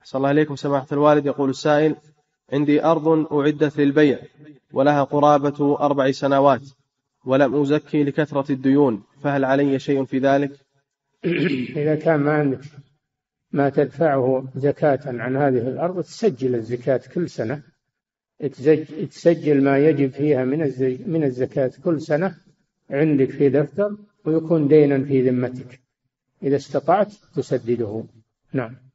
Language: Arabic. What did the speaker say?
صلى الله عليكم سماحة الوالد. يقول السائل: عندي أرض أعدت للبيع ولها قرابة 4 سنوات ولم أزكي لكثرة الديون، فهل علي شيء في ذلك؟ إذا كان ما عندك ما تدفعه زكاة عن هذه الأرض تسجل الزكاة كل سنة، تسجل ما يجب فيها من الزكاة كل سنة عندك في دفتر، ويكون دينا في ذمتك إذا استطعت تسدده. نعم.